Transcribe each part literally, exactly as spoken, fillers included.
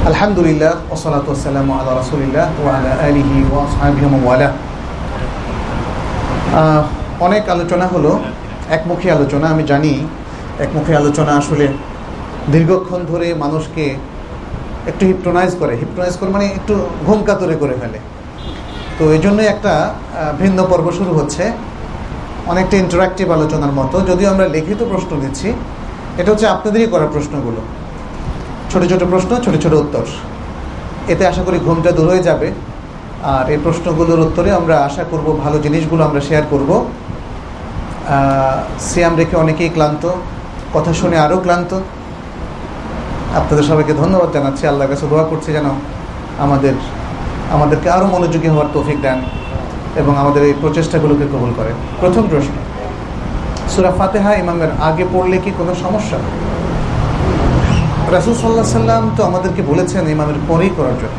আলহামদুলিল্লাহ ওয়াসসালাতু ওয়াসসালামু আলা রাসূলিল্লাহ ওয়া আলা আলিহি ওয়া আসহাবিহি ওয়া ওয়ালা। অনেক আলোচনা হলো, একমুখী আলোচনা। আমি জানি একমুখী আলোচনা আসলে দীর্ঘক্ষণ ধরে মানুষকে একটু হিপনোটাইজ করে হিপনোটাইজ করে মানে একটু ঘুম কাতুরে করে ফেলে। তো এই জন্যই একটা ভিন্ন পর্ব শুরু হচ্ছে, অনেকটা ইন্টারাক্টিভ আলোচনার মতো। যদিও আমরা লিখিত প্রশ্ন দিচ্ছি, এটা হচ্ছে আপনাদেরই করা প্রশ্নগুলো, ছোট ছোট প্রশ্ন, ছোট ছোট উত্তর। এতে আশা করি ঘুমটা দূর হয়ে যাবে। আর এই প্রশ্নগুলোর উত্তরে আমরা আশা করব ভালো জিনিসগুলো আমরা শেয়ার করব। সিয়াম রেখে অনেকেই ক্লান্ত, কথা শুনে আরও ক্লান্ত। আপনাদের সবাইকে ধন্যবাদ জানাচ্ছি, আল্লাহর কাছে দোয়া করছি যেন আমাদের আমাদেরকে আরও মনোযোগী হওয়ার তৌফিক দেন এবং আমাদের এই প্রচেষ্টাগুলোকে কবুল করেন। প্রথম প্রশ্ন, সূরা ফাতিহা ইমামের আগে পড়লে কি কোনো সমস্যা? রাসূল সাল্লাল্লাহু আলাইহি সাল্লাম তো আমাদেরকে বলেছেন ইমামের পরেই করার জন্য।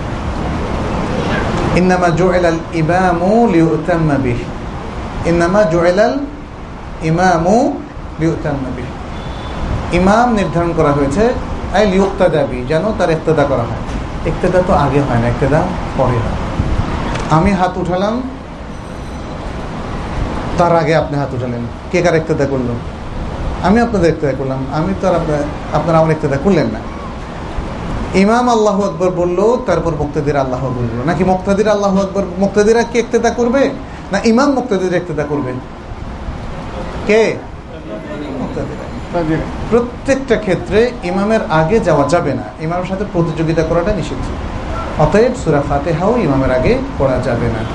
ইন্নামা জুইলাল ইমামু লিউতাম্মা বিহি, ইন্নামা জুইলাল ইমামু লিউতাম্মা বিহি। ইমাম নির্ধারণ করা হয়েছে আই লিউক্তাদা বিহি, যেন তার ইক্তেদা করা হয়। ইক্তেদা তো আগে হয় না, ইক্তেদা পরে হয়। আমি হাত উঠালাম, তার আগে আপনি হাত উঠালেন, কে কার ইক্তেদা করলো? আমি আপনাদের ইক্তেদা করলাম, আমি তো আর আপনার আপনারা আমার ইক্তেদা করলেন না। ইমাম আল্লাহু আকবার বললো, তারপর মুক্তাদির আল্লাহু আকবার বললো, নাকি মুক্তাদির আল্লাহু আকবার মুক্তাদিরা কি ইক্তেদা করবে, না ইমাম মুক্তাদির ইক্তেদা করবে? কে? মুক্তাদিরা। প্রত্যেকটা ক্ষেত্রে ইমামের আগে যাওয়া যাবে না, ইমামের সাথে প্রতিযোগিতা করাটা নিষিদ্ধ। অতএব সূরা ফাতিহাও ইমামের আগে পড়া যাবে না।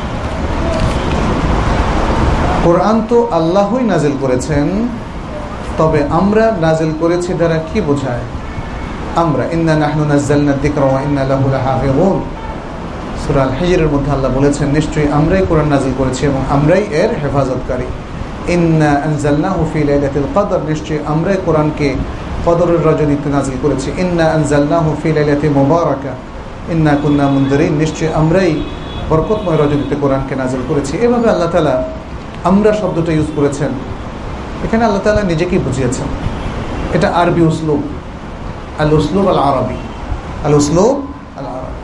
কোরআন তো আল্লাহই নাজিল করেছেন, তবে আমরা নাজিল করেছি দ্বারা কি বোঝায়? আমরা ইন্না নাহনু নাযালনা যিকরা ওয়া ইন্না লাহু লাহাফিযুন। সূরা আল হিজরের মধ্যে আল্লাহ বলেছেন, নিশ্চয়ই আমরাই কোরআন নাজিল করেছি এবং আমরাই এর হেফাজতকারী। ইন্না আনজালনাহু ফি লাইলাতিল কদর, নিশ্চয়ই আমরাই কোরআনকে কদরের রজনীতে নাজিল করেছি। ইন্না আনজালনাহু ফি লাইলাতিন মুবারাকা ইন্না কুন্না মুনজিরিন, নিশ্চয়ই আমরাই বরকতময় রজনীতে কোরআনকে নাজিল করেছি। এভাবে আল্লাহ তাআলা আমরা শব্দটা ইউজ করেছেন। এখানে আল্লাহ তাআলা নিজেকেই বুঝিয়েছেন। এটা আরবি উসলুব, আল উসলুব আল আরবি, আল উসলুব আল আরবি।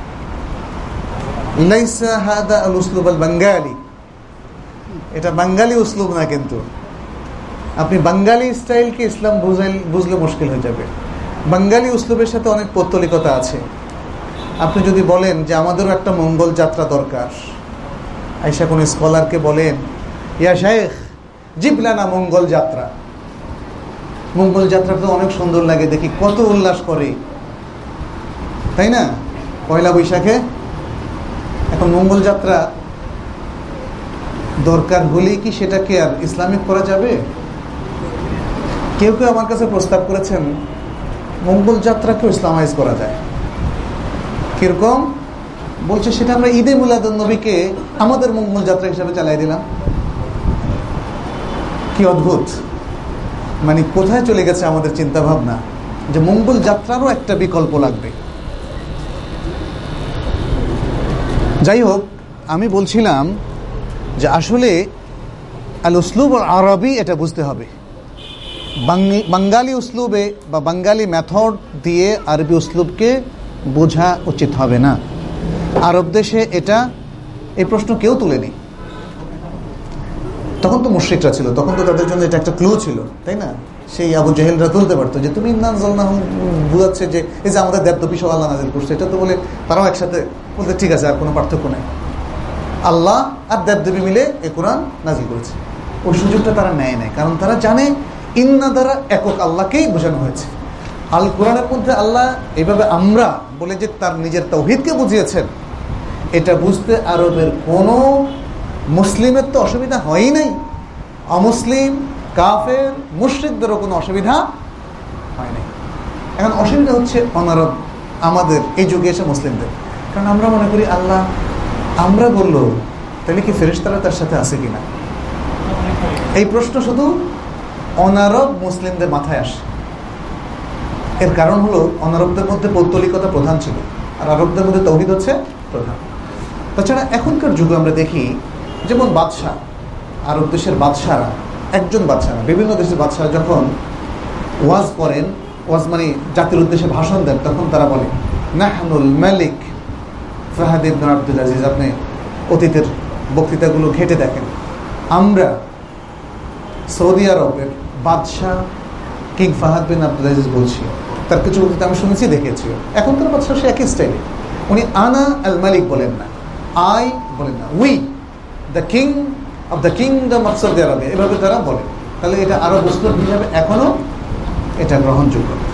লাইসা হাদা আল উসলুব আল বাঙ্গালি, এটা বাঙ্গালি উসলুব না। কিন্তু আপনি বাঙ্গালি স্টাইলকে ইসলাম বুঝলে মুশকিল হয়ে যাবে। বাঙ্গালি উসলুবের সাথে অনেক পৌত্তলিকতা আছে। আপনি যদি বলেন যে আমাদেরও একটা মঙ্গল যাত্রা দরকার, আইসা কোন স্কলারকে বলেন, ইয়া শাইখ জিবলানা মঙ্গল যাত্রা। মঙ্গল যাত্রা তো অনেক সুন্দর লাগে, দেখি কত উল্লাস করে, তাই না? পয়লা বৈশাখে। এখন মঙ্গল যাত্রা দরকার হলেই কি সেটাকে আর ইসলামিক করা যাবে? কেউ কেউ আমার কাছে প্রস্তাব করেছেন মঙ্গল যাত্রাকেও ইসলামাইজ করা যায়। কিরকম? বলছে সেটা আমরা ঈদে মিলাদুন নবীকে আমাদের মঙ্গল যাত্রা হিসাবে চালাই দিলাম। কি অদ্ভুত! মানে কোথায় চলে গেছে আমাদের চিন্তা ভাবনা যে মঙ্গল যাত্রারও একটা বিকল্প লাগবে। যাই হোক, আমি বলছিলাম যে আসলে আল উসলুব আল আরবি এটা বুঝতে হবে। বাঙ্গালি উসলুবে বা বাঙ্গালি মেথড দিয়ে আরবি উসলুবকে বোঝা উচিত হবে না। আরব দেশে এটা এই প্রশ্ন কেউ তুলেনি। তখন তো মুশরিকরা ছিল, তখন তো তাদের জন্য এটা একটা ক্লু ছিল, তাই না? সেই আবু জেহেলরা তুলতে পারতো যে তুমি নাযলনাহু বুঝাচ্ছে যে এই যে আমাদের দেবদেবী সব আল্লাহ নাজিল করছে, এটা তো বলে তারাও একসাথে বলতে ঠিক আছে, আর কোনো পার্থক্য নেই, আল্লাহ আর দেবদেবী মিলে এই কোরআন নাজিল করেছে। ওই সুযোগটা তারা নেয় নাই, কারণ তারা জানে ইন্না দ্বারা একক আল্লাহকেই বোঝানো হয়েছে। আল কোরআনের মধ্যে আল্লাহ এইভাবে আমরা বলে যে তার নিজের তাওহীদকে বুঝিয়েছেন, এটা বুঝতে আরবের কোনো মুসলিমের তো অসুবিধা হয়ই নাই। অমুসলিম, কাফের, মুশরিকদেরও কোনো অসুবিধা হয় নাই। এখন অসুবিধা হচ্ছে অনারব, আমাদের এই যুগে এসে মুসলিমদের। কারণ আমরা মনে করি আল্লাহ আমরা বললো, তাহলে কি ফেরেশতারা তার সাথে আছে কিনা? এই প্রশ্ন শুধু অনারব মুসলিমদের মাথায় আসে। এর কারণ হলো অনারবদের মধ্যে পৌত্তলিকতা প্রধান ছিল, আর আরবদের মধ্যে তাওহীদ হচ্ছে প্রধান। তাছাড়া এখনকার যুগে আমরা দেখি যেমন বাদশাহ, আরব দেশের বাদশাহরা, একজন বাদশাহ না, বিভিন্ন দেশের বাদশাহ যখন ওয়াজ করেন, ওয়াজ মানে জাতির উদ্দেশ্যে ভাষণ দেন, তখন তারা বলে নাহনুল মালিক ফাহাদ ইবনে আব্দুল আজিজ, আপনি অতীতের বক্তৃতাগুলো ঘেটে দেখেন, আমরা সৌদি আরবের বাদশাহ King Fahad bin Abdul Aziz বলছি, তার কিছু বক্তৃতা আমি শুনেছি, দেখেছি। এখনকার বাদশাহ সে একই স্টাইলে, উনি আনা আল মালিক বলেন না, আই বলেন না, we the king of the kingdom of Saudi Arabia, এভাবে তারা বলে। তাহলে এটা আরব উসলুব হিসাবে এখনো এটা গ্রহণযোগ্য।